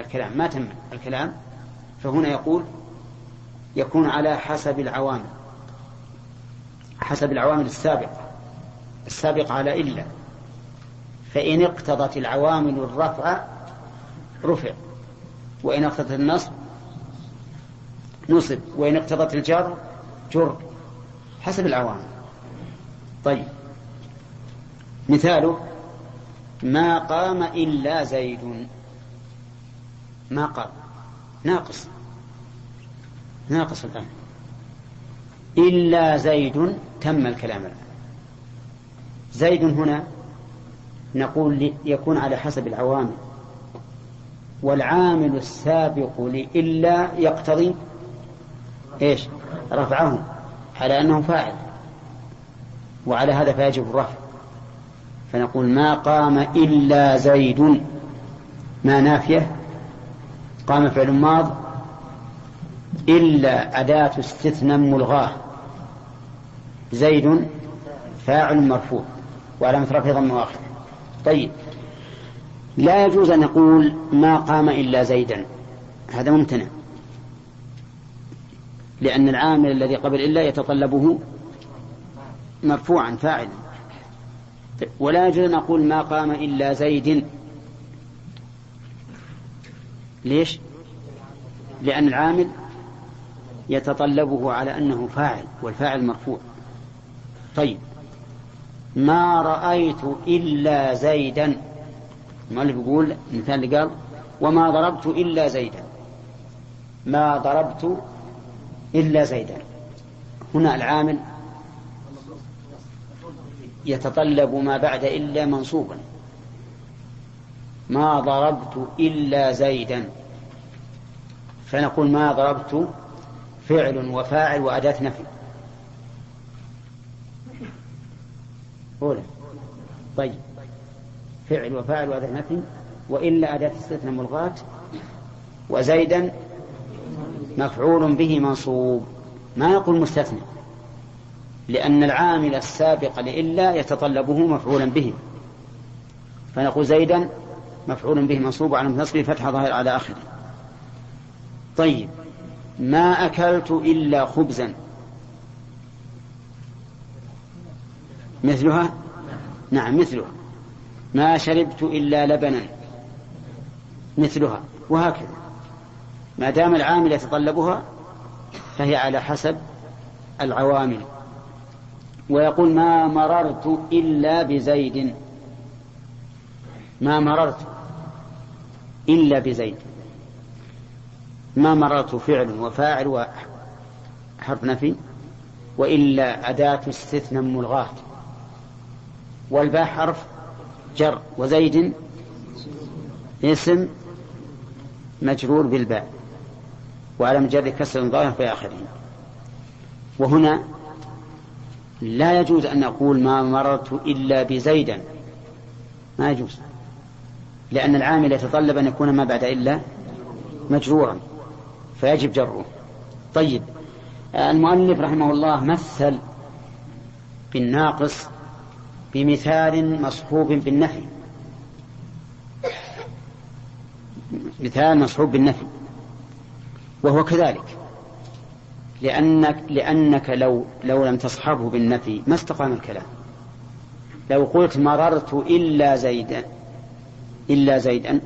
الكلام ما تم الكلام، فهنا يقول يكون على حسب العوامل، حسب العوامل السابقة على إلا، فإن اقتضت العوامل الرفع رفع، وإن اقتضت النصب نصب، وإن اقتضت الجر جر، حسب العوامل. طيب مثاله ما قام إلا زيد، ما قام ناقص الآن، إلا زيد تم الكلام الآن. زيد هنا نقول يكون على حسب العوامل، والعامل السابق لإلا يقتضي إيش؟ رفعه على أنه فاعل، وعلى هذا فيجب الرفع، فنقول ما قام إلا زيد، ما نافية، قام فعل ماض، إلا أداة استثناء ملغاة، زيد فاعل مرفوع وعلامة رفعه ضم آخر. طيب لا يجوز أن نقول ما قام إلا زيدا، هذا ممتنع، لأن العامل الذي قبل إلا يتطلبه مرفوعا فاعلا. ولا يجوز أن نقول ما قام إلا زيد، ليش؟ لأن العامل يتطلبه على أنه فاعل، والفاعل مرفوع. طيب ما رأيت إلا زيدا، المؤلف يقول المثال اللي قال وما ضربت إلا زيدا، ما ضربت إلا زيدا، هنا العامل يتطلب ما بعد إلا منصوبا، ما ضربت إلا زيدا، فنقول ما ضربت فعل وفاعل وأداة نفي أولى. طيب فعل وفاعل وأداة نفي، وإلا أداة استثناء ملغاة، وزيدا مفعول به منصوب، ما نقول مستثنى، لأن العامل السابق لإلا يتطلبه مفعولا به، فنقول زيدا مفعول به منصوب على نصبه فتحة ظاهر على آخره. طيب ما أكلت إلا خبزا، مثلها؟ نعم مثلها. ما شربت إلا لبنا، مثلها، وهكذا ما دام العامل يتطلبها فهي على حسب العوامل. ويقول ما مررت إلا بزيد، ما مررت إلا بزيد، ما مررت فعل وفاعل وحرف نفي، وإلا أداة استثناء ملغاة، والباء حرف جر، وزيد اسم مجرور بالباء وعلى مجرد كسر ظاهر في آخره. وهنا لا يجوز أن نقول ما مررت إلا بزيدا، ما يجوز، لأن العامل يتطلب أن يكون ما بعد إلا مجرورا فيجب جره. طيب المؤلف رحمه الله مثل بالناقص بمثال مصحوب بالنفي، مثال مصحوب بالنفي، وهو كذلك، لأنك لو لم تصحبه بالنفي ما استقام الكلام. لو قلت مررت إلا زيدا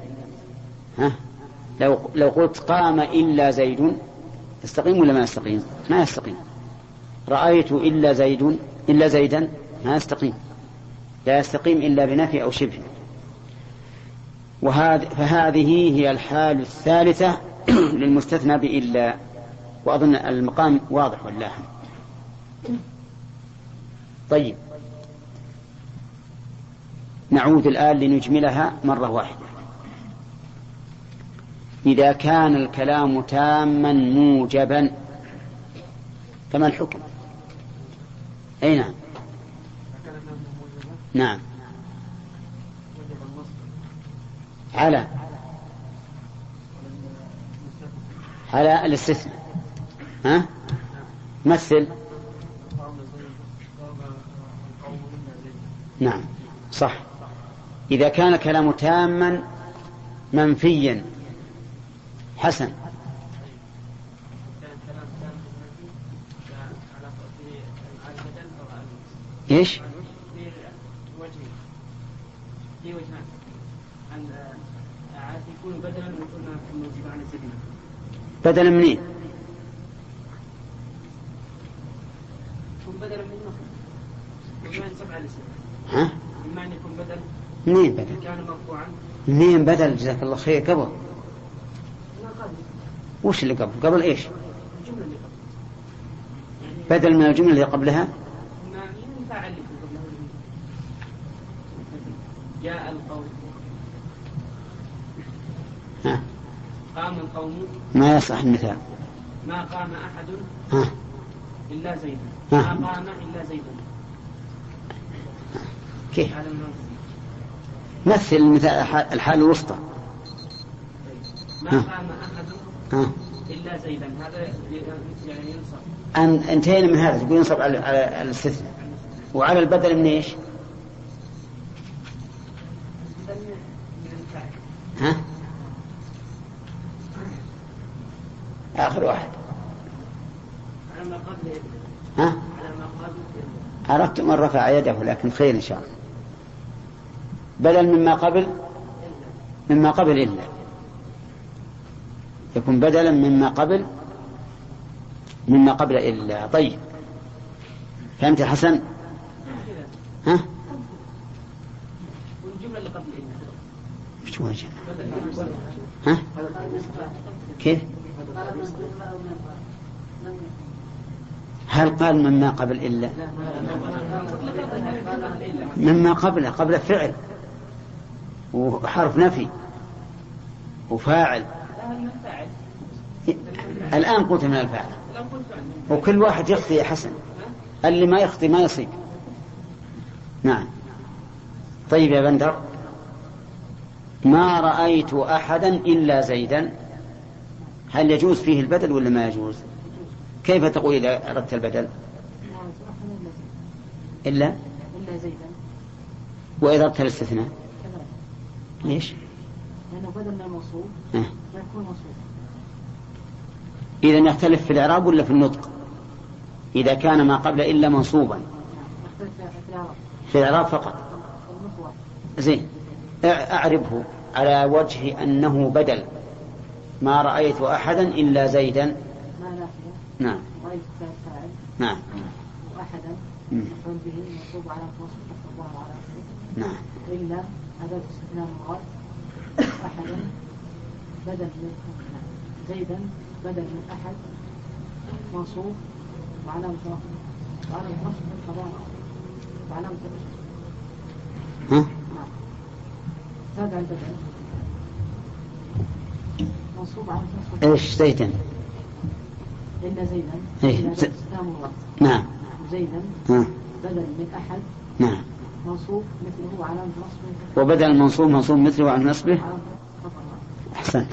لو قلت قام إلا زيد يستقيم ولا ما يستقيم؟ ما يستقيم. رأيت إلا زيدا ما يستقيم، لا يستقيم إلا بنفي أو شبه. فهذه هي الحال الثالثة للمستثنى بإلا، وأظن المقام واضح والله. طيب نعود الآن لنجملها مرة واحدة. إذا كان الكلام تاما موجبا فما الحكم؟ أي نعم، نعم، على الاستثناء. مثل. نعم صح، إذا كان كلام تاما منفيا حسن. إيش؟ في وجهان أن عاد يكون بدلا وكنا موجب عن السبيل. بدلا منين؟ يكون بدلا من نصب وما ينصب على الاسم. ها؟ إما أن يكون بدل. منين بدل؟ كان مرفوعا. منين بدل؟ جزاك الله خير. قبل. ما قبل. وش اللي قبل؟ قبل إيش؟ الجملة اللي قبل. يعني بدل من الجملة اللي قبلها. ما ينفع اللي قبلها. جاء القوم. ها؟ قام القوم. ما يصح المثال. ما قام أحد. ها؟ إلا زيدا. ها؟ ما قام إلا زيدا. كيف؟ مثل المثال الحال الوسطى. ما قام أحد. ها؟ إلا زيدا. هذا يعني ينصب. انتهينا من هذا. تقول ينصب على الاستثناء وعلى البدل من إيش؟ ها؟ آخر واحد. على ما قبل. ها؟ على ما قبل. عرفت من رفع يده لكن خير إن شاء الله. بدل مما قبل. مما قبل إلا يكون بدلا مما قبل. مما قبل إلا. طيب فهمت يا حسن؟ ها؟ والجملة اللي قبل إلا. مش وجه. ها؟ كيف؟ هل قال مما قبل إلا؟ مما قبل فعل وحرف نفي وفاعل. الآن قلت من الفاعل وكل واحد يخطي يا حسن. اللي ما يخطي ما يصيب. نعم. طيب يا بندر. ما رأيت أحدا إلا زيدا. هل يجوز فيه البدل ولا ما يجوز؟ كيف تقول إذا أردت البدل؟ إلا زيدا. وإذا أردت الاستثناء ليش؟ لأنه بدل من الموصول يكون موصول. إذا يختلف في الإعراب ولا في النطق؟ إذا كان ما قبل إلا منصوبا في الإعراب فقط. زين أعربه على وجه أنه بدل. ما رأيت أحدا إلا زيدا. ما نافية. نعم. رأيت فاعل. نعم. وأحدا مفعول به منصوب على توصف الله على آخره. نعم. إلا أداة استثناء مراد. أحدا بدل من زيدا بدل من أحد منصوب وعلامة نصبه الخبر وعلامة ها؟ زاد عن بدل منصوب على نصبه. إيش زيدا؟ إلا زيدا. إيه. إلا استثناء مراد. نعم. زيدا ها. بدل من أحد. نعم. منصوب مثله وعلامة نصبه. وبدل المنصوب منصوب مثله وعلامة نصبه. أحسنت.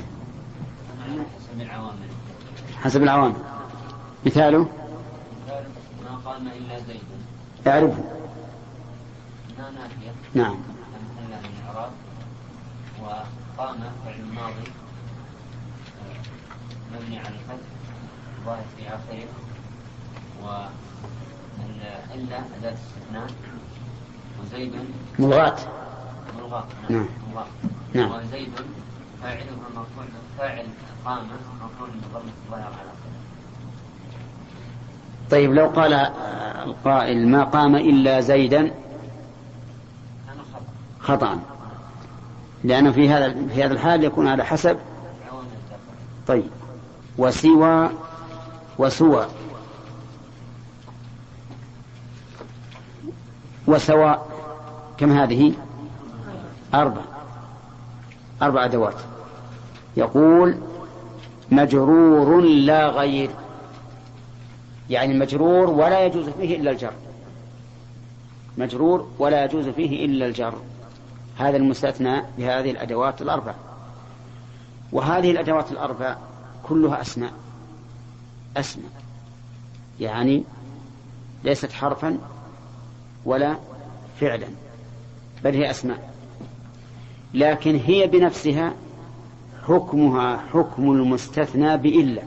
حسب العوامل. مثاله ما قام إلا زيد. اعرفه. ما نافية. نعم. محل من الإعراب. وقام فعل ماضي مبني على الفتح ظاهر في آخره. وإلا أداة استثناء. وزيد ملغاة. نعم. نعم. وزيد فاعله مرفوع. فاعل قام مرفوع بضمة الظاهر على آخره. طيب لو قال القائل ما قام إلا زيدا خطأ لأنه في هذا الحال يكون على حسب. طيب وسوى وسوى وسواء كم هذه؟ 4 أدوات. يقول مجرور لا غير يعني مجرور ولا يجوز فيه إلا الجر. مجرور ولا يجوز فيه إلا الجر. هذا المستثنى بهذه الأدوات 4. وهذه الأدوات 4 كلها أسماء يعني ليست حرفا ولا فعلا بل هي أسماء. لكن هي بنفسها حكمها حكم المستثنى بإلا.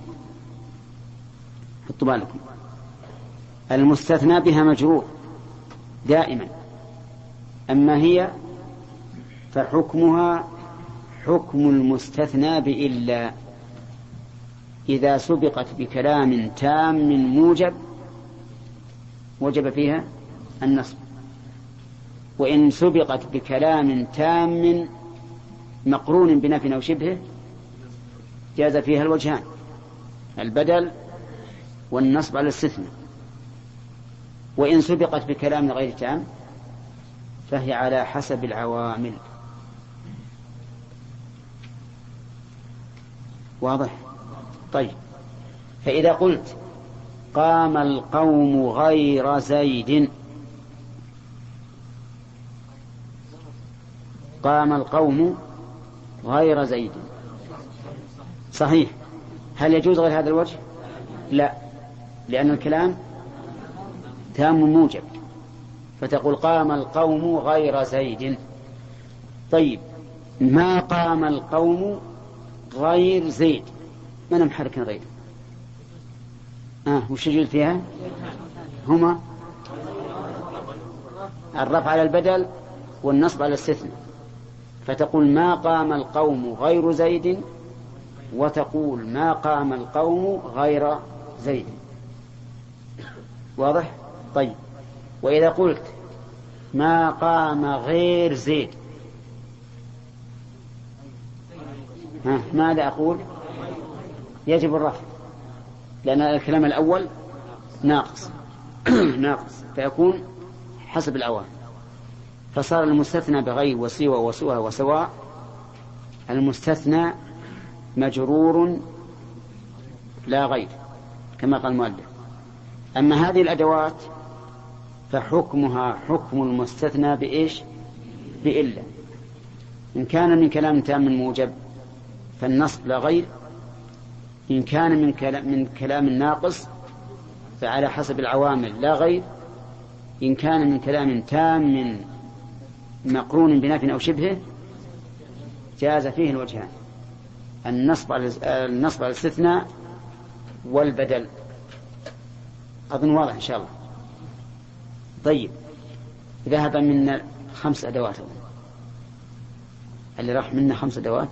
حطوا بالكم، المستثنى بها مجرور دائما، أما هي فحكمها حكم المستثنى بإلا إذا سبقت بكلام تام موجب وجب فيها النصب، وإن سبقت بكلام تام مقرون بنفي أو شبهه جاز فيها الوجهان، البدل والنصب على الاستثناء. وإن سبقت بكلام غير تام فهي على حسب العوامل. واضح؟ طيب، فإذا قلت قام القوم غير زيد، قام القوم غير زيد صحيح، هل يجوز غير هذا الوجه؟ لا، لأن الكلام تام موجب، فتقول قام القوم غير زيد. طيب، ما قام القوم غير زيد، من محرك غير؟ وش يجوز فيها؟ هما الرفع على البدل والنصب على الاستثناء، فتقول ما قام القوم غير زيد، وتقول ما قام القوم غير زيد. واضح؟ طيب، وإذا قلت ما قام غير زيد، ماذا أقول؟ يجب الرفع، لأن الكلام الأول ناقص ناقص، فيكون حسب الأوامر. فصار المستثنى بغير وسوى وسوى وسواء، المستثنى مجرور لا غير كما قال المؤلف. أما هذه الأدوات فحكمها حكم المستثنى بإيش؟ بإلا. إن كان من كلام تام موجب فالنصب لا غير، إن كان من كلام ناقص فعلى حسب العوامل لا غير، إن كان من كلام تام مقرون بنفي أو شبهه جاز فيه الوجهان، النصب على الاستثناء والبدل. أظن واضح إن شاء الله. طيب، ذهب منا 5 أدوات، اللي راح منا 5 أدوات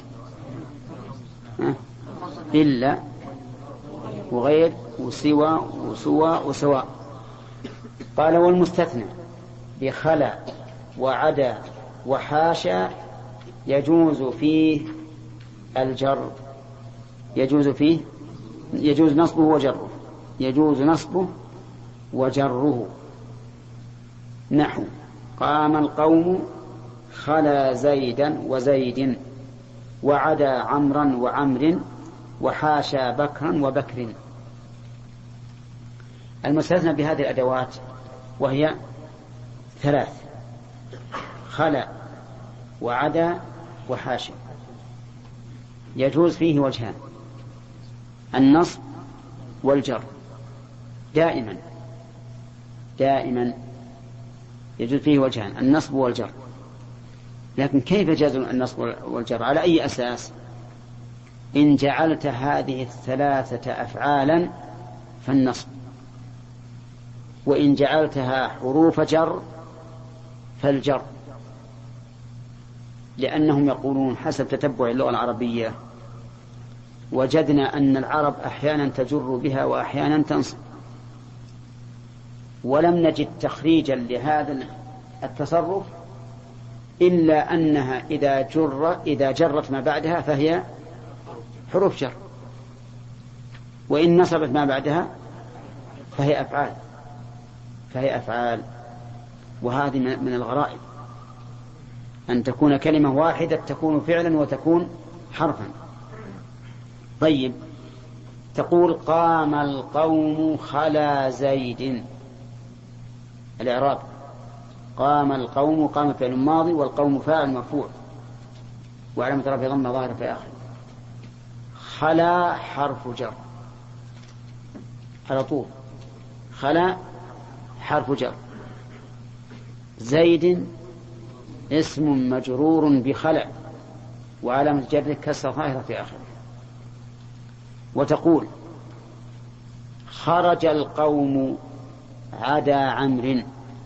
إلا وغير وسوى وسوى وسواء. قال والمستثنى بخلا وعدا وحاشا يجوز فيه الجر، يجوز نصبه وجره، يجوز نصبه وجره. نحو قام القوم خلا زيدا وزيد، وعدا عمرا وعمر، وحاشا بكرا وبكر. المستثنى بهذه الأدوات وهي 3: خلا وعدا وحاشا، يجوز فيه وجهان، النصب والجر دائما يجوز فيه وجهان، النصب والجر. لكن كيف يجوز النصب والجر؟ على أي أساس؟ إن جعلت هذه 3 أفعالا فالنصب، وإن جعلتها حروف جر فالجر، لأنهم يقولون حسب تتبع اللغة العربية وجدنا أن العرب أحيانا تجر بها وأحيانا تنصب، ولم نجد تخريجا لهذا التصرف إلا أنها إذا جرت ما بعدها فهي حروف جر، وإن نصبت ما بعدها فهي أفعال. وهذه من الغرائب أن تكون كلمة واحدة تكون فعلا وتكون حرفا. طيب، تقول قام القوم خلا زيد، الإعراب قام القوم، قام فعل ماضي والقوم فاعل مرفوع وعلامة رفعه ضمة ظاهرة في آخره، خلا حرف جر على طول، خلا حرف جر، زيد اسم مجرور بخلا وعلامة جره كسر ظاهرة في آخره. وتقول خرج القوم عدا عمرو.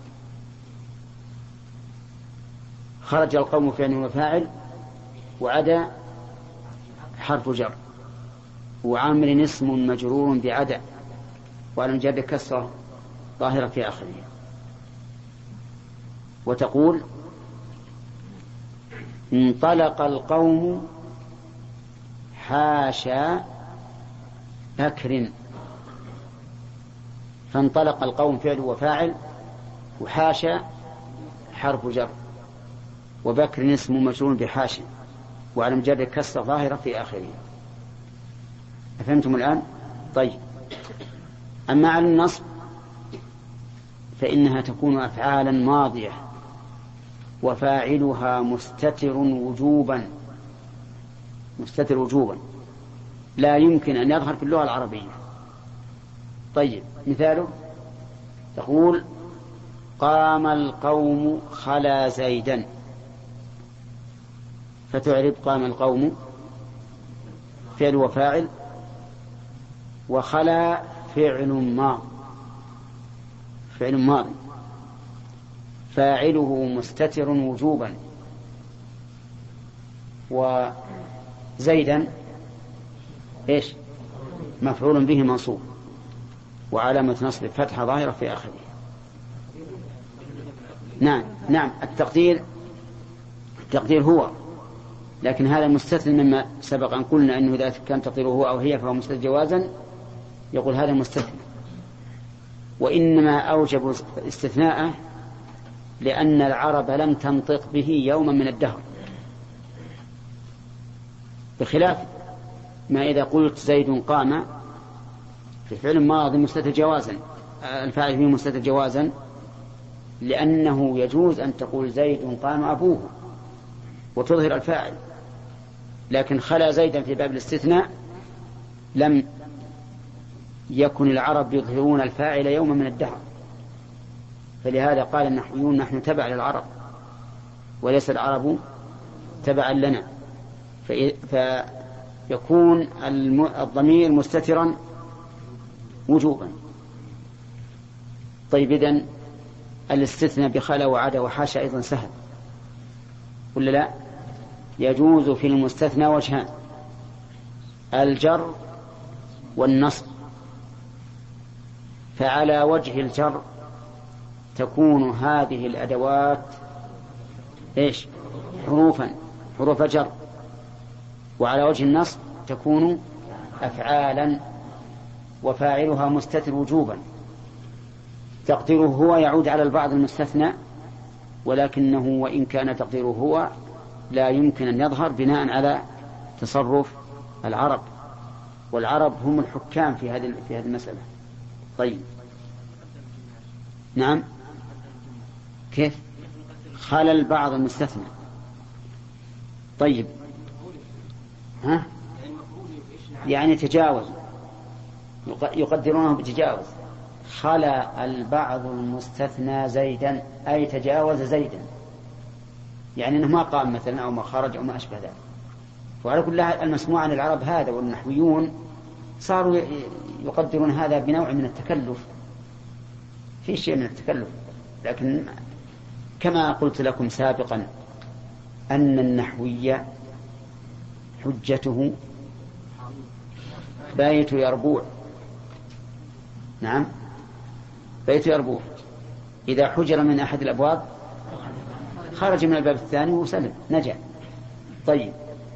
خرج القوم فعل وفاعل، وعدا حرف جر، وعمر اسم مجرور بعدا، وعلى جر كسرة ظاهرة في آخره. وتقول انطلق القوم حاشا بكر. فانطلق القوم فعل وفاعل، وحاشا حرف جر، وبكر اسم مجرور بحاشا، وعلى جر كسرة ظاهرة في آخره. أفهمتم الآن؟ طيب. أما على النصب فإنها تكون أفعالا ماضية وفاعلها مستتر وجوبا. مستتر وجوبا لا يمكن أن يظهر في اللغة العربية. طيب، مثاله تقول قام القوم خلا زيدا، فتعرب قام القوم فعل وفاعل، وخلا فعل ماضي فاعله مستتر وجوبا، وزيدا ايش؟ مفعول به منصوب، وعلامة نصب فتحة ظاهرة في آخره. نعم التقدير هو، لكن هذا مستثنى مما سبق أن قلنا أنه إذا كان تقديره هو أو هي فهو مستثنى جوازا، يقول هذا مستثنى. وإنما أوجب استثناءه لأن العرب لم تنطق به يوما من الدهر، بخلاف ما إذا قلت زيد قام في فعل ماضي مستتر جوازا، الفاعل فيه مستتر جوازا، لأنه يجوز أن تقول زيد قام أبوه وتظهر الفاعل، لكن خلا زيدا في باب الاستثناء لم يكن العرب يظهرون الفاعل يوما من الدهر، فلهذا قال النحويون نحن تبع للعرب وليس العرب تبعا لنا، فيكون الضمير مستترا وجوبا. طيب، إذن الاستثناء بخلا وعدا وحاشا أيضا سهل ولا لا؟ يجوز في المستثنى وجهان: الجر والنصب. فعلى وجه الجر تكون هذه الأدوات إيش؟ حروف جر، وعلى وجه النصب تكون أفعالا وفاعلها مستتر وجوبا. تقديره هو يعود على البعض المستثنى، ولكنه وإن كان تقديره هو لا يمكن أن يظهر بناء على تصرف العرب، والعرب هم الحكام في هذه المسألة. طيب، نعم، كيف خلى البعض المستثنى؟ طيب، يعني تجاوز، يقدرونه بتجاوز. خلى البعض المستثنى زيدا أي تجاوز زيدا، يعني أنه ما قام مثلا أو ما خرج أو ما أشبه ذلك. وعلى كل المسموع عن العرب هذا، والنحويون صاروا يقدرون هذا بنوع من التكلف، في شيء من التكلف. لكن كما قلت لكم سابقا أن النحوي حجته بايت يربوع. نعم، بيت يربوع، إذا حجر من أحد الأبواب خرج من الباب الثاني وسلم، نجا. طيب،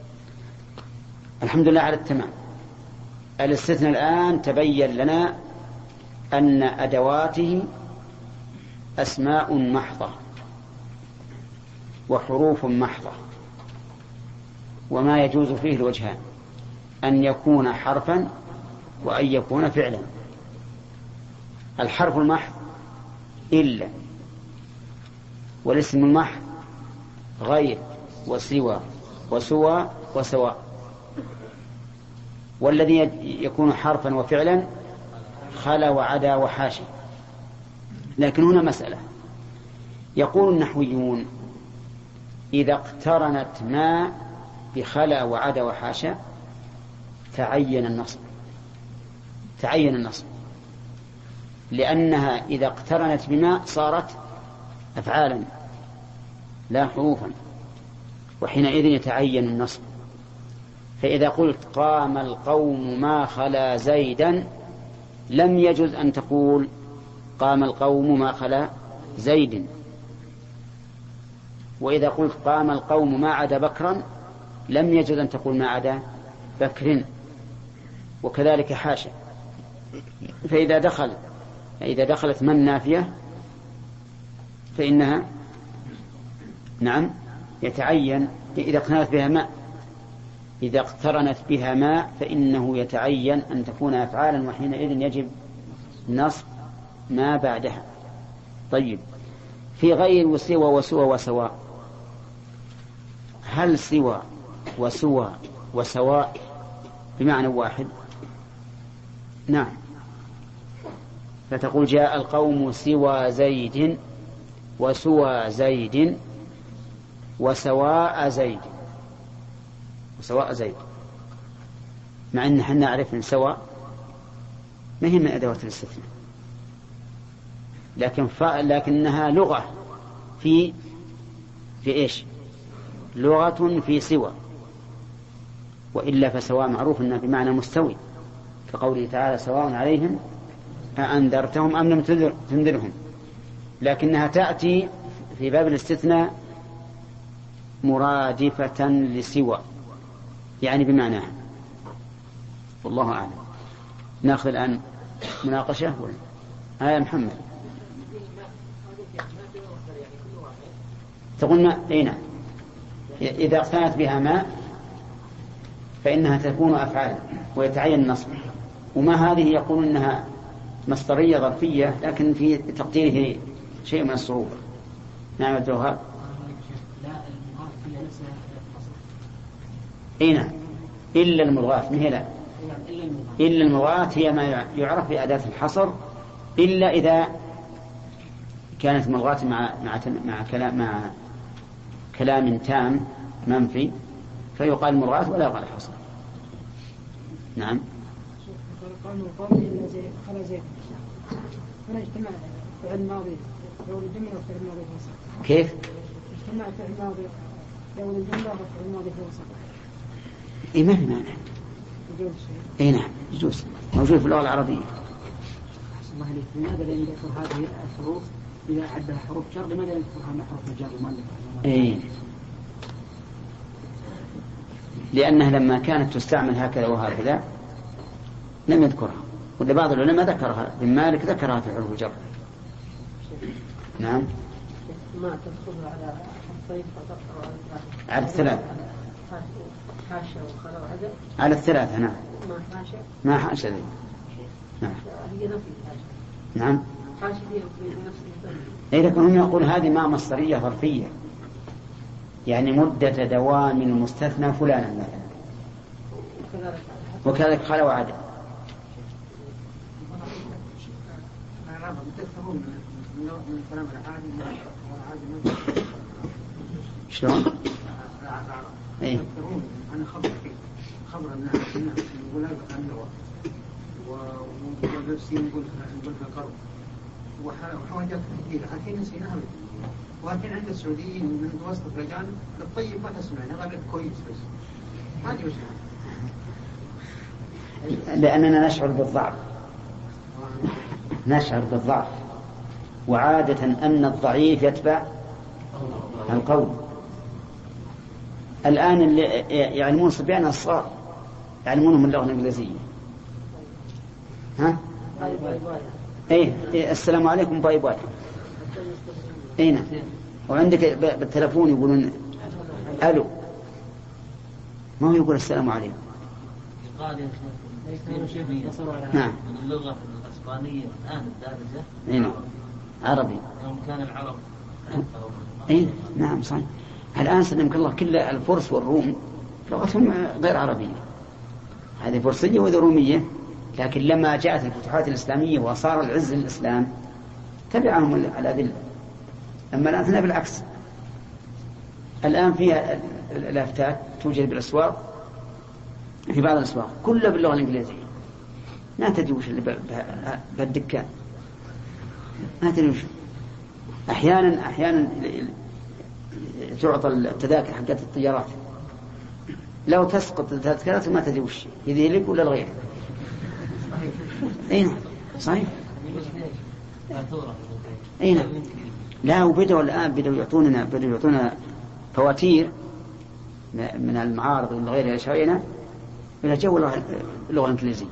الحمد لله على التمام. الاستثناء الآن تبين لنا أن أدواته أسماء محضة وحروف محضة، وما يجوز فيه الوجهان: أن يكون حرفا وأن يكون فعلا. الحرف المحض إلا، والاسم المحض غير وسوى وسوى وسواء. والذي يكون حرفا وفعلا خلا وعدا وحاشا. لكن هنا مسألة، يقول النحويون إذا اقترنت ما بخلا وعدا وحاشا تعين النصب لأنها إذا اقترنت بما صارت أفعالا لا حروفا، وحينئذ يتعين النصب. فإذا قلت قام القوم ما خلا زيدا لم يجوز أن تقول قام القوم ما خلا زيد. وإذا قلت قام القوم ما عدا بكرا لم يجوز أن تقول ما عدا بكر، وكذلك حاشا. فإذا دخلت من نافية فإنها يتعين إذا اقترنت بها ما فإنه يتعين أن تكون أفعالا، وحينئذ يجب نصب ما بعدها. طيب، في غير سوى وسوى وسواء، هل سوى وسوى وسواء بمعنى واحد؟ نعم، فتقول جاء القوم سوى زيد وسوى زيد وسواء زيد، مع أن احنا نعرف أن سواء ما هي من أدوات الاستثناء، لكنها لغة في إيش؟ لغة في سوى، وإلا فسواء معروف أنها بمعنى مستوي، كقوله تعالى سواء عليهم أأنذرتهم أم لم تنذرهم. لكنها تأتي في باب الاستثناء مرادفة لسوى، يعني بمعناها، والله أعلم. نأخذ الآن مناقشة يا محمد. تقول ما أين إذا اقتنت بها ما فإنها تكون أفعال ويتعين النصب، وما هذه يقول إنها مصدرية ظرفية لكن في تقديره شيء من الصعوبة. نعم الجوهر. نعم، إلا الملغات، ما هي لا إلا الملغات هي ما يعرف بأداة الحصر، إلا إذا كانت ملغات مع كلام تام منفي فيقال ملغات ولا يقال حصر. نعم. كيف؟ اجتماع فعل ماضي لو الجملة وفعل ماضي في وسط. إيه ما في مانع. إيه نعم يجوز، موجود في اللغة العربية. الله عليك، لماذا لا يذكر هذه الحروف إذا عدها حروف جر؟ لماذا لا يذكرها مع حروف الجر المؤلف؟ إيه، لأنها لما كانت تستعمل هكذا وهكذا لم يذكرها، ولا بعض العلماء ذكرها، ابن مالك ذكرها في حروف الجر. نعم. ما تدخل على حرفين فقط على الثلاث. حاشا وخلا وعدل. على الثلاثة. نعم. ما حاشا ذي. نعم. هي نفي حاشا. نعم. حاشا هي نفس الثاني. إيه، لكن هم يقول هذه ما مصدرية ظرفية، يعني مدة دوام المستثنى فلانا مثلا، وكذلك خلا وعدل. شلون؟ ايه انا خبر الناس يقول هذا النوى ونفسي نقول القرب وحاجات كثيره الحين نسيناها، ولكن عند السعوديين من وسط الرجال الطيب ما تسمعنا غير كويس بس هذه وش لأننا نشعر بالضعف، وعادة أن الضعيف يتبع القوي. الآن اللي يعلمون صبيان الصغار يعلمونهم اللغة الإنجليزية. ها؟ إيه السلام عليكم باي باي. إيه نعم. وعندك بالتلفون يقولون ألو، ما هو يقول السلام عليكم. نعم. اللغة الإسبانية الآن الدارجة. إيه نعم. عربي. يوم كان العرب. إيه نعم صحيح. الآن سلمك الله كل الفرس والروم لغتهم غير عربية، هذه فرسية وذي رومية، لكن لما جاءت الفتوحات الإسلامية وصار العز للإسلام تبعهم الأذلة. أما الآن بالعكس، الآن فيها الأفتات توجد بالأسواق، في بعض الأسواق كلها باللغة الإنجليزية، ما تدري وش اللي بالدكان، ما تدري وش. أحيانا تعطى التذاكر حقت الطيارات، لو تسقط التذكرات ما تدري وش إذا لك ولا الغير. أين صحيح؟ أين لا، وبدأوا الآن بدأوا يعطونا فواتير من المعارض ومن غيرها شوينا إلى جو اللغة الإنجليزية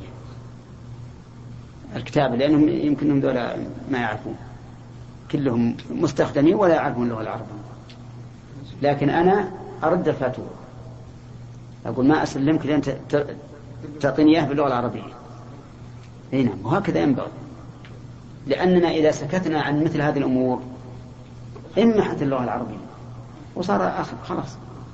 الكتاب، لأنهم يمكنهم دولة ما يعرفون، كلهم مستخدمين ولا يعرفون اللغة العربية. لكن أنا أرد الفاتورة، أقول ما أسلمك لأن تعطيني إياه باللغة العربية. نعم، وهكذا ينبغي، لأننا إذا سكتنا عن مثل هذه الأمور انمحت اللغة العربية وصار خلاص،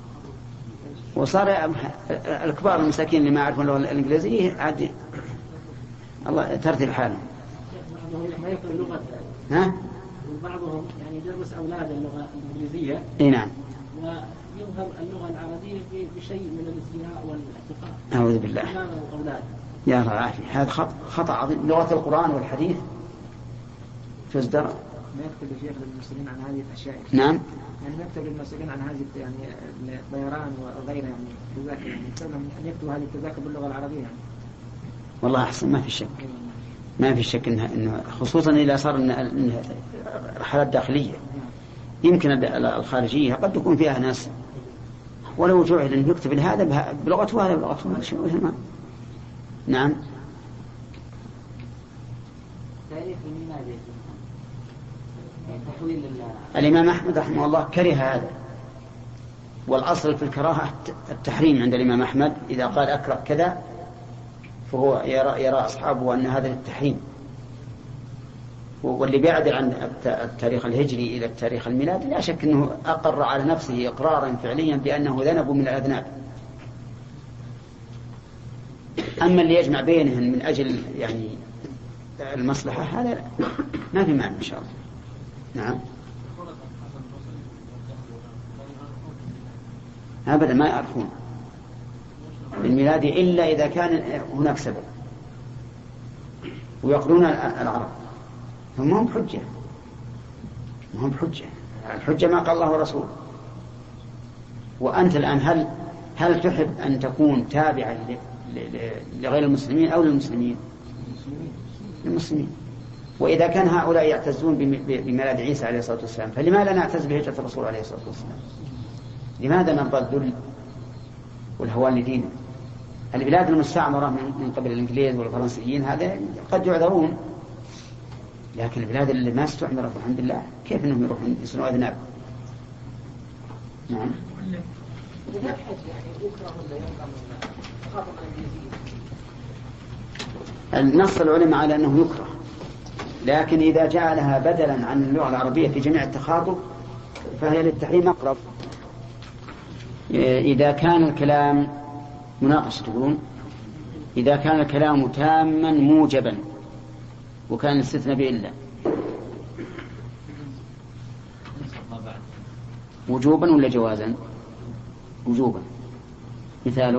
وصار الكبار المساكين اللي ما يعرفون اللغة الإنجليزية عاد الله ترتب حالهم. ما يفهم اللغة. ها؟ وبعضهم يعني يدرس أولاد اللغة الإنجليزية. نعم. ويظهر اللغة العربية بشيء من الاستياء والاحتقار. أعوذ بالله. يا الله العافية، هذا خطأ عظيم. لغة القرآن والحديث تصدر. ما يكتب الشيخ للمسلمين عن هذه الأشياء. نعم. يعني يكتب للمسؤولين عن هذه يعني الطيران وغيرها يعني تذاكر، يعني أن يكتبوا هذه التذاكر باللغة العربية يعني. والله أحسن، ما في شك، ما في شك إنه خصوصا إذا صار إنها رحلات داخلية، يمكن الخارجية قد يكون فيها ناس ولو جعل أن يكتب هذا بلغته وهذا بلغته. نعم. الإمام أحمد رحمه الله كره هذا، والأصل في الكراهة التحريم عند الإمام أحمد. إذا قال أكره كذا فهو يرى أصحابه أن هذا التحريم. واللي بيعدل عن التاريخ الهجري إلى التاريخ الميلادي لا شك أنه أقر على نفسه إقرارا فعليا بأنه ذنب من الأذناب. أما اللي يجمع بينهم من أجل يعني المصلحة هذا ما في معنى إن شاء الله. نعم. أبدا ما يعرفون الميلادي إلا إذا كان هناك سبب، ويقرون العرب، هم هم بحجة، هم بحجة. الحجة ما قال الله ورسوله. وأنت الآن هل تحب أن تكون تابعا لغير المسلمين أو للمسلمين؟ المسلمين. وإذا كان هؤلاء يعتزون بميلاد عيسى عليه الصلاة والسلام، فلماذا نعتز بهجرة الرسول عليه الصلاة والسلام؟ لماذا نرضى الذل والهوان لدينه؟ البلاد المستعمرة من قبل الإنجليز والفرنسيين هذا قد يعذرون، لكن البلاد اللي ما استعمرت الحمد لله كيف أنهم يروحون يصنعوا أذناب؟ نعم. النص العلماء على أنه يكره، لكن إذا جعلها بدلا عن اللغة العربية في جميع التخاطب فهي للتحريم أقرب. إذا كان الكلام مناقشة تقولون إذا كان الكلام تاما موجبا وكان الاستثناء بإلا وجوبا ولا جوازا؟ وجوبا. مثاله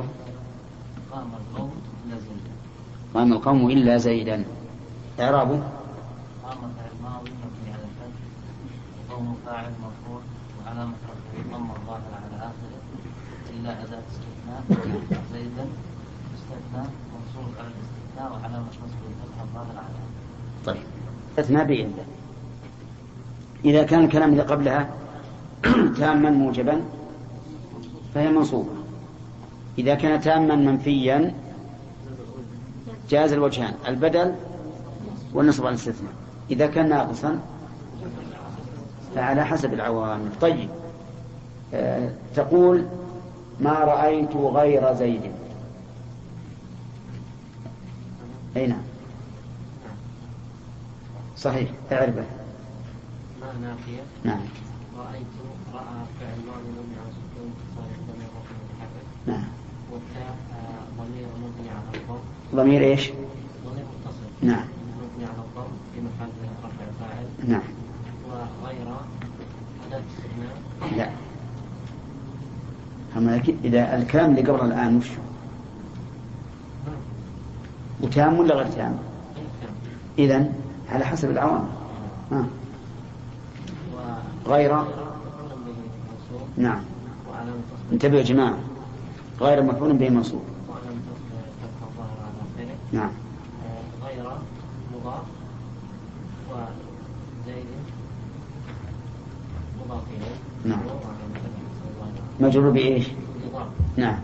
قام القوم إلا زيدا. إعرابه قام فعل ماضي مبني على الفتح، وقوم فاعل مرفوع وعلامة رفعه ضم الظاهر على آخره إلا أداة استثناء. زيدا استثناء منصوب على الاستثناء وعلامة نصبه الفتح الظاهر على آخره. طيب، استثناء بإلا. إذا كان الكلام اللي قبلها تاما موجبا فهي منصوبة. إذا كان تاما منفيا جاز الوجهان، البدل والنصب على الاستثناء. إذا كان ناقصا فعلى حسب العوامل. طيب، تقول ما رأيت غير زيد. أي نعم صحيح. اعربه. ما نافية. نعم. رأيت رأى فعل ماضي مبني على السكون صالح ضمير رفع متحرك. نعم. والتاء ضمير مبني على الضم. ضمير ايش؟ ضمير متصل. نعم. مبني على الضم في محل رفع فاعل. نعم. وغير أداة استثناء. لا، أما إذا الكلام اللي قبل الآن وش وتام ولا غير تام؟ إذن على حسب العوامل. غير نعم انتبهوا يا جماعة، غير مفعول به منصوب. نعم. غير مضاف وزيد مضاف إليه. نعم. مجرور بإيش؟ نعم.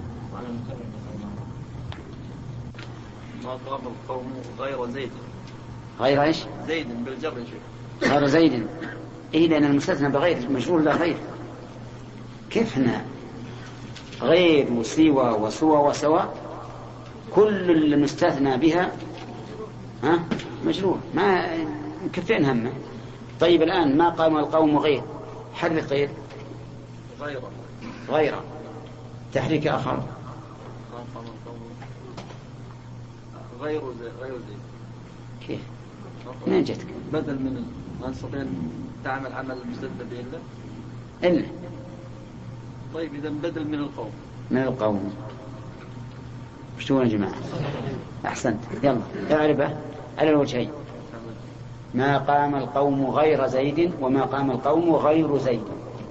ما قام القوم غير زيد. غير إيش؟ زيد بالجر يا شيخ. غير زيد. إيه لأن المستثنى بغير مجرور لا غير. كيف هنا غير وسوى وسوى وسواء كل المستثنى بها مجرور ما مكفين همه. طيب الآن ما قام القوم غير حرك غير غير تحريك آخر غير زيد. كيف منين جتك؟ بدل من ما نستطيع تعمل عمل المستثنى بإلا إلا. طيب إذا بدل من القوم وش تقولون يا جماعة؟ أحسنت. يلا اعرفه على الوجهين. ما قام القوم غير زيد وما قام القوم غير زيد.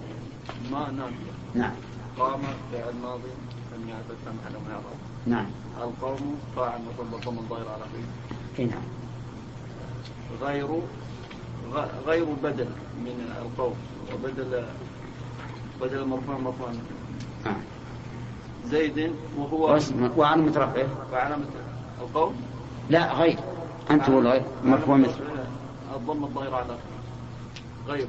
نعم. قام فعل ماضي لم يعتد على معرض. نعم. القوم فاعل مفعول ضمن ظاهر على فيه. نعم. غير بدل من القوم بدل المرفوع زيد وهو وعلامة رفعه وعلامة القوم لا غير. أنت تقول غير مرفوع مثل الضم الظاهر على غير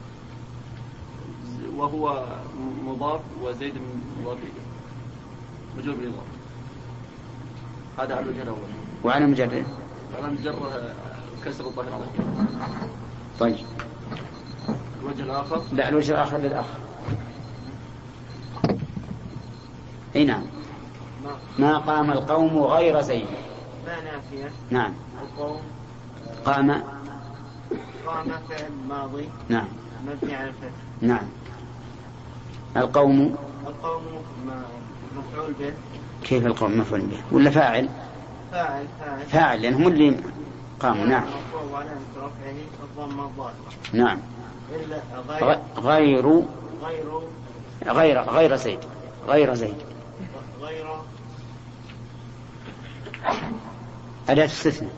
وهو مضاف وزيد مضاف إليه مجرور بالإضافة. هذا على الوجه الأول. وعلى مجرد على مجرد كسر الظاهر على. طيب الوجه الآخر لا الوجه الآخر للآخر. اي نعم. ما قام القوم غير زيد. ما نافية. نعم. القوم قام فعل ماضي. نعم. مبني على الفتح. نعم. القوم مفعول به. كيف القوم مفعول به ولا فاعل؟ فاعل لأن هم اللي قاموا. نعم. وعلامة رفعه الضمة الظاهرة. نعم. غير زيد. أداة استثناء.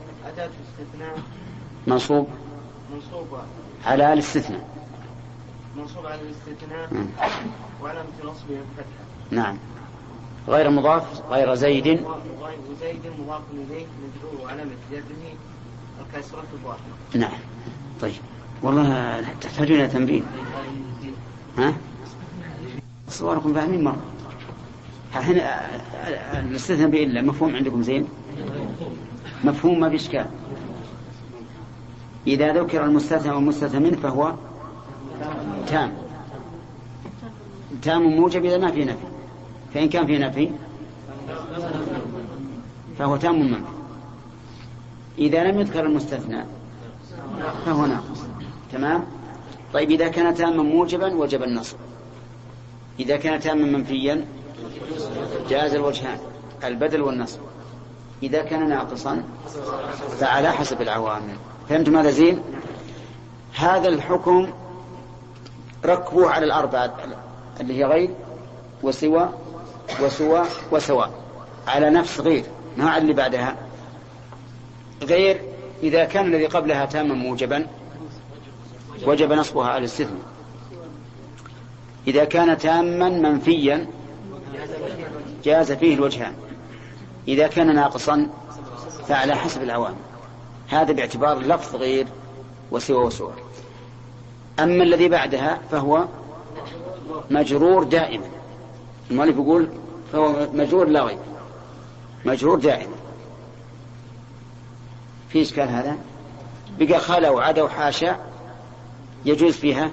منصوب على الاستثناء. منصوب على الاستثناء وعلامة نصبه الفتحة. نعم. غير مضاف غير زيد. وزيد مضاف إليه مجرور وعلامة جره الكسرة الظاهرة. نعم. طيب والله تحتاجون إلى تنبيه. صوركم فاهمين مرة. الحين الاستثناء بإلا مفهوم عندكم زين؟ مفهوم ما بإشكال. إذا ذكر المستثنى والمستثنى منه فهو تام موجب إذا ما في نفي. فإن كان في نفي فهو تام منفي. إذا لم يذكر المستثنى فهو ناقص. تمام. طيب إذا كان تاما موجبا وجب النصب. إذا كان تاما منفيا جاز الوجهان البدل والنصب. إذا كان ناقصا فعلى حسب العوامل. فهمتم هذا زين؟ هذا الحكم ركبوه على الأربعة اللي هي غير وسوى وسوى وسواء على نفس غير. ما على اللي بعدها غير. إذا كان الذي قبلها تاما موجبا وجب نصبها على الاستثناء. إذا كان تاما منفيا جاز فيه الوجهان. إذا كان ناقصا فعلى حسب العوامل. هذا باعتبار لفظ غير وسوى وسوى. أما الذي بعدها فهو مجرور دائما. المؤلف يقول فهو مجرور لا غير مجرور دائما. في إشكال هذا؟ بقى خلا وعدا وحاشا يجوز فيها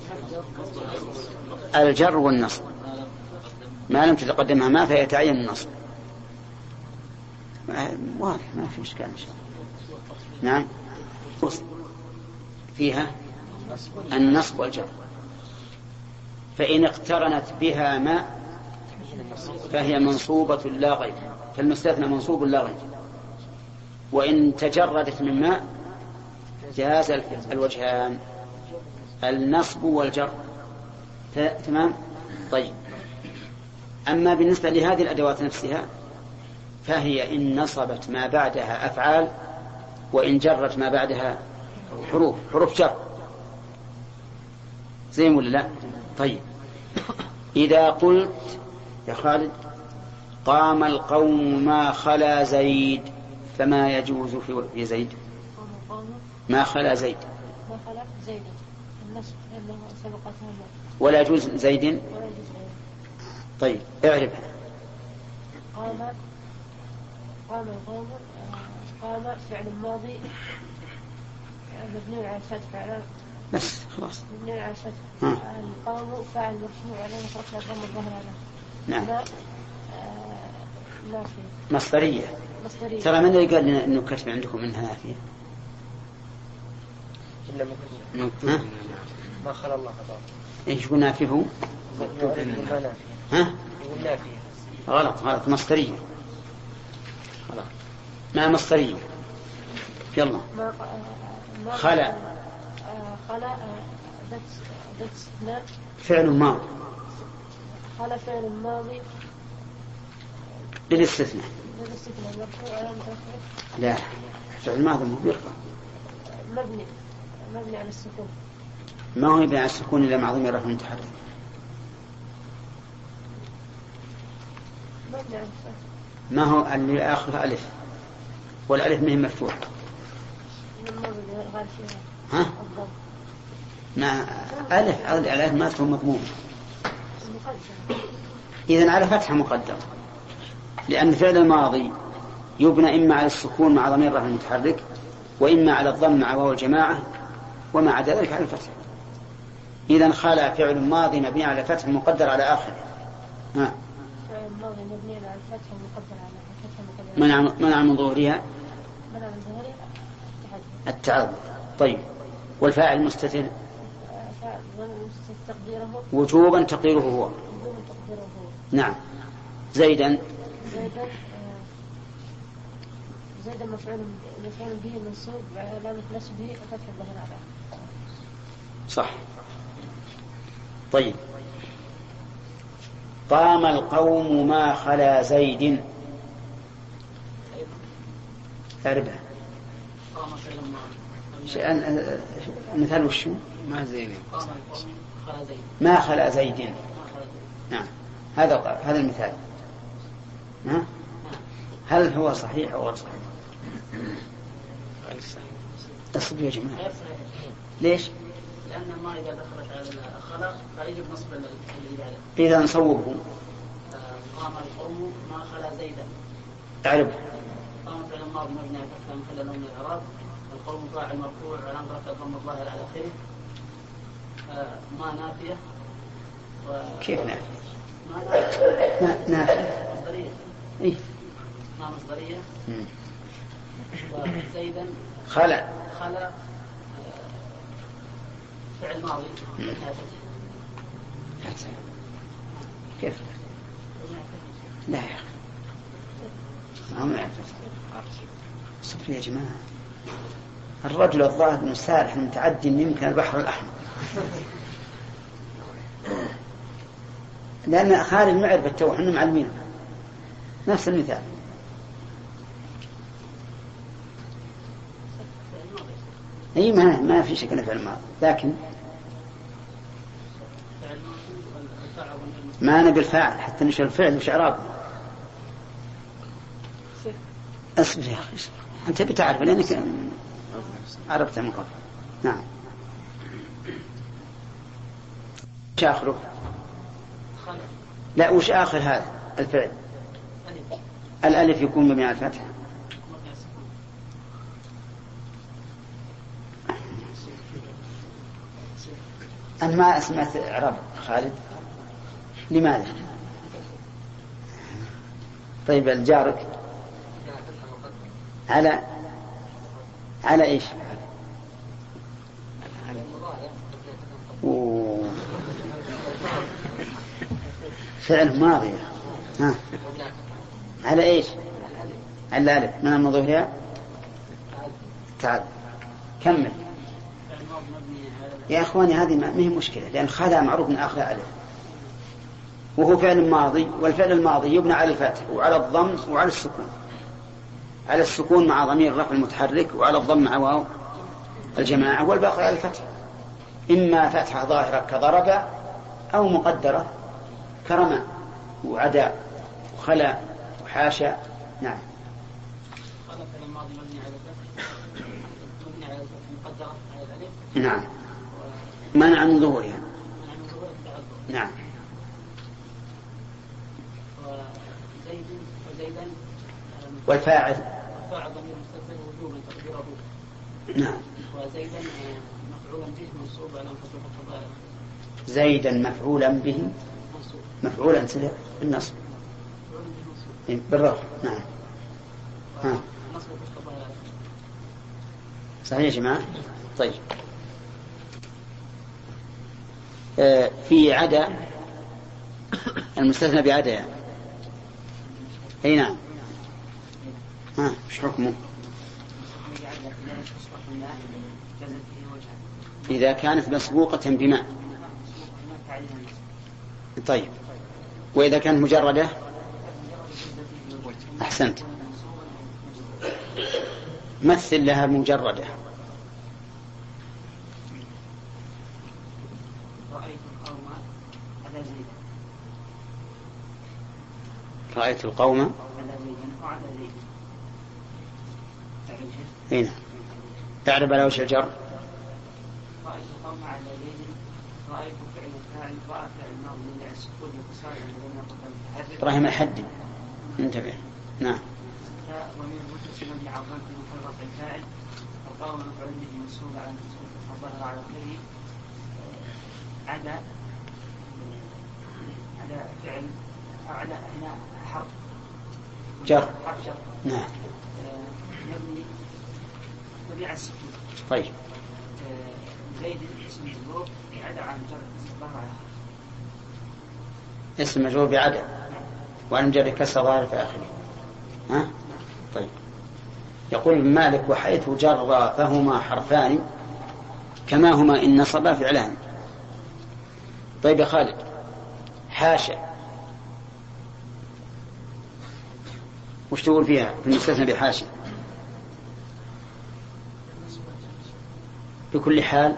الجر والنصب ما لم تتقدمها ما فيتعين النصب. واضح ما في إشكال إن شاء الله. نعم. فيها النصب والجر. فإن اقترنت بها ما فهي منصوبة لا غير، فالمستثنى منصوب لا غير. وإن تجردت من ماء جاز الوجهان، النصب والجر. تمام. طيب، أما بالنسبة لهذه الأدوات نفسها فهي إن نصبت ما بعدها أفعال وإن جرت ما بعدها حروف جر، زي ولا لا؟ طيب، إذا قلت يا خالد قام القوم ما خلا زيد، فما يجوز في زيد؟ ما خلا زيد ولا يجوز زيد. طيب، اعرف. قام القوم، قام فعل ماضي مبني على الفتح على بس خلاص مبني على الفتح. القوم فاعل مرفوع على رفع الضم الظاهر على. نعم. نافية مصدرية. ترى من اللي قال لنا انه كتب عندكم منها نافية؟ إلا ما خلا الله خطأ. ايش يقول نافيه؟ هو ها؟ يقول نافية. غلط، مصدرية. غلط، ما مصدرية. يلا. خلا فعل ماضي. خلا فعل ماضي للاستثناء. لا، فعل ماضي مو بيرفع، مبني على السكون. ما هو يبني على السكون إلا مع ضمير رفع متحرك. ما هو اللي آخره ألف، والألف مهم مفتوح. ها؟ ما ألف ما تكون مضموم، إذن على فتحة مقدر، لأن فعل الماضي يبنى إما على السكون مع ضمير رفع متحرك، وإما على الضم مع واو الجماعة، وما عدا ذلك على الفتح. إذن خلا فعل ماضي مبني على فتح مقدر على آخره. فعل ماضي مبني على الفتح مقدر على فتح مقدر. منع من ظهورها التعذر. طيب، والفاعل المستتر وجوبا تقديره هو. نعم. زيدا مفعول به منصوب علامة نصبه فتح الظهر على. صح. طيب، قام القوم ما خلا زيد. أربعة. مثال وشو؟ ما خلا زيد. نعم، هذا المثال. هل هو صحيح أو غير صحيح؟ اصبر يا جماعة. ليش؟ لأن ما إذا دخلت على الخلا فيجب نصب الإجابة. إذا نصوبه. قام القوم ما خلا زيدا. أعرف. قام فعل الماضي مبني على الفتح محل من الإعراب. القوم فاعل مرفوع على رفع الضم الظاهر على آخره. ما نافية. كيف نافية؟ ما نافية. مصدرية. إيه؟ ما مصدرية. وزيدا خلا فعل ماضي. كيف؟ لا يا أخي، ما يعرف. صفر يا جماعة. الرجل الظاهر بن سارح متعدي يمكن البحر الأحمر، لأن خالد معرفة التوحيد إنهم معلمين نفس المثال. أي ما في شك فعل الماضي، لكن ما نبي الفاعل حتى نشر الفعل وش إعرابه. اصبر يا أخي، أنت بتعرف لأنك عرفت من قبل. نعم. وش آخره؟ لا، وش آخر هذا الفعل؟ الألف يكون مبني على الفتح. أنا ما سمعت إعراب خالد، لماذا؟ طيب، الجارك على إيش؟ فعل ماضي. ها. على إيش؟ على الألف من المضوهية تعال كمل يا إخواني. هذه ما هي مشكلة، لأن خلا معروف من آخر ألف، وهو فعل ماضي، والفعل الماضي يبنى على الفتح وعلى الضم وعلى السكون. على السكون مع ضمير الرفع المتحرك، وعلى الضم مع واو الجماعة، والباقي على الفتح، إما فتحة ظاهرة كضرب أو مقدرة كرمى وعدا وخلا وحاشا. نعم. نعم منع من ظهورها. نعم. والفاعل ضمير مستتر وجوبا تقديره. نعم. وزيدا مفعولا به منصوب على فتح الضمائر. زيدا مفعولا به مفعولا بالنصب بالرفع. نعم. ها. صحيح يا جماعة. طيب في عدا المستثنى بعدا يعني. اي نعم. ها ايش حكمه؟ إذا كانت مسبوقة بماء. طيب وإذا كانت مجردة؟ أحسنت، مثل لها مجردة. رأيت القوم هنا تعرف على وجه الجر. رأيت القوم على زيد. رأيت فعل الفاعل رأى فعل الماضي من السكون الاتصال عند إبراهيم الحدي انتبه. نعم. ضمير متصل بعضان في مفرط الفاعل. القوم مفعول به منصوب على السكون الظاهر على آخره. على فعل أو على هنا حرف جر. حرف جر. نعم. مبني على السكون. طيب زيد اسم مجرور بعدا عن جر الظاهر على آخره. اسم مجرور بعدا وعن جر كسر ظاهر في آخره. ها؟ طيب يقول ابن مالك وحيث جر فهما حرفان كما هما إن نصبا فعلان. طيب يا خالد حاشا وش تقول فيها في المستثنى بحاشا؟ بكل حال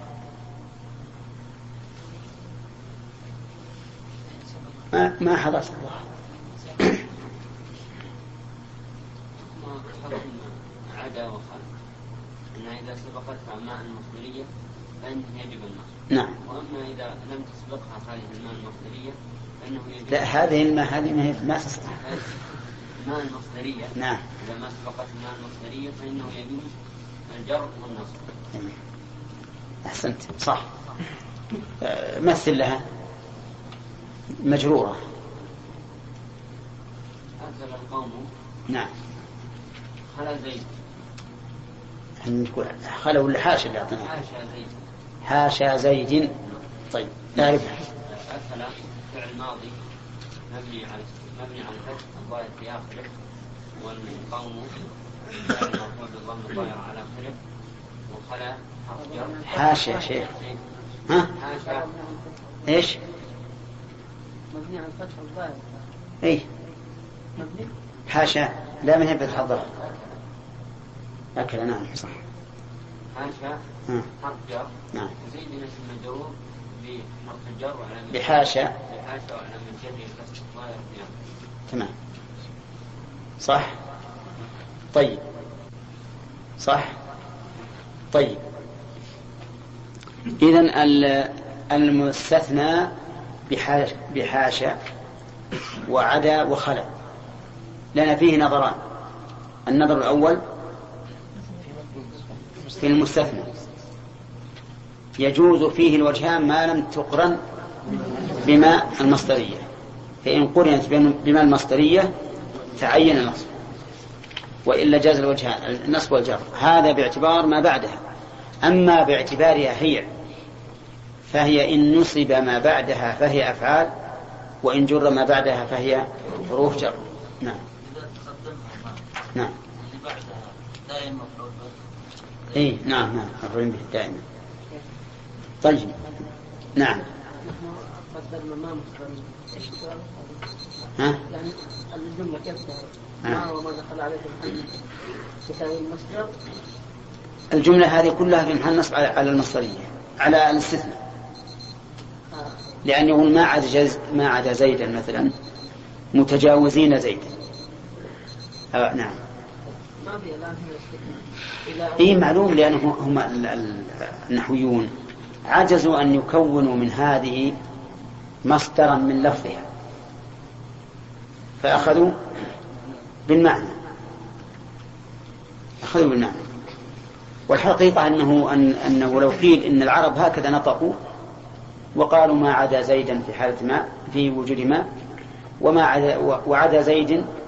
ما حدث الله. عدا وخلق أنها إذا سبقتها ماء مصدرية فإنه يجب النصب. نعم. وأما إذا لم تسبقها هذه الماء المصدرية فإنه يجب. لا هذه الماء ما تستطيع. الماء المصدرية. نعم. إذا ما سبقت الماء المصدرية فإنه يجب الجر والنصب. أحسنت صح. مثل لها مجرورة. أنزل القوم. نعم. خلا زيد. نقول خلا ولا حاشا اللي أعطينا؟ حاشا زيد. حاشا زيد. طيب نعرفها. أكل فعل ماضي مبني على الفتح الظاهر في آخره، والقوم فعل مرفوع بالضم الظاهر على آخره، وخلا حرف جر. حاشا يا شيخ. ها؟ حاشا ايش؟ مبني على الفتح الظاهر. ايه مبني. حاشا لا من هي فتح الظهر. أكل نعم صح. حاشا حرف جر. نعم. زيد اسم مجرور بحرف الجر وعلامة بحاشا. بحاشا وعلامة جره الفتح الظاهر في آخره. تمام صح. طيب صح. طيب إذن المستثنى بحاشا وعدا وخلا لنا فيه نظران. النظر الأول في المستثنى يجوز فيه الوجهان ما لم تقرن بما المصدرية، فإن قرنت بما المصدرية تعين النصب، وإلا جاز الوجهان النصب والجر. هذا باعتبار ما بعدها. أما باعتبارها هي فهي إن نصب ما بعدها فهي أفعال، وإن جر ما بعدها فهي حروف جر. نعم. إذا تقدمها نعم. اللي بعدها دائما مفعول به. إيه نعم مفعول به دائما. طيب نعم. قدرنا ما مصدر ايش ها؟ يعني الجملة كيف ما وما دخل عليه الحمد تساوي المصدر. الجملة هذه كلها في محل نصب على المصدرية على الاستثناء، لأن يقول ما عدا زيدا مثلا متجاوزين زيدا. نعم. ما في الآن هنا إيه معلوم، لأنه هم النحويون عجزوا أن يكونوا من هذه مصدرا من لفظها فأخذوا بالمعنى. والحقيقة أنه لو قيل إن العرب هكذا نطقوا وقالوا ما عدا زيدا في حالة ما في وجود ما وعدا زيد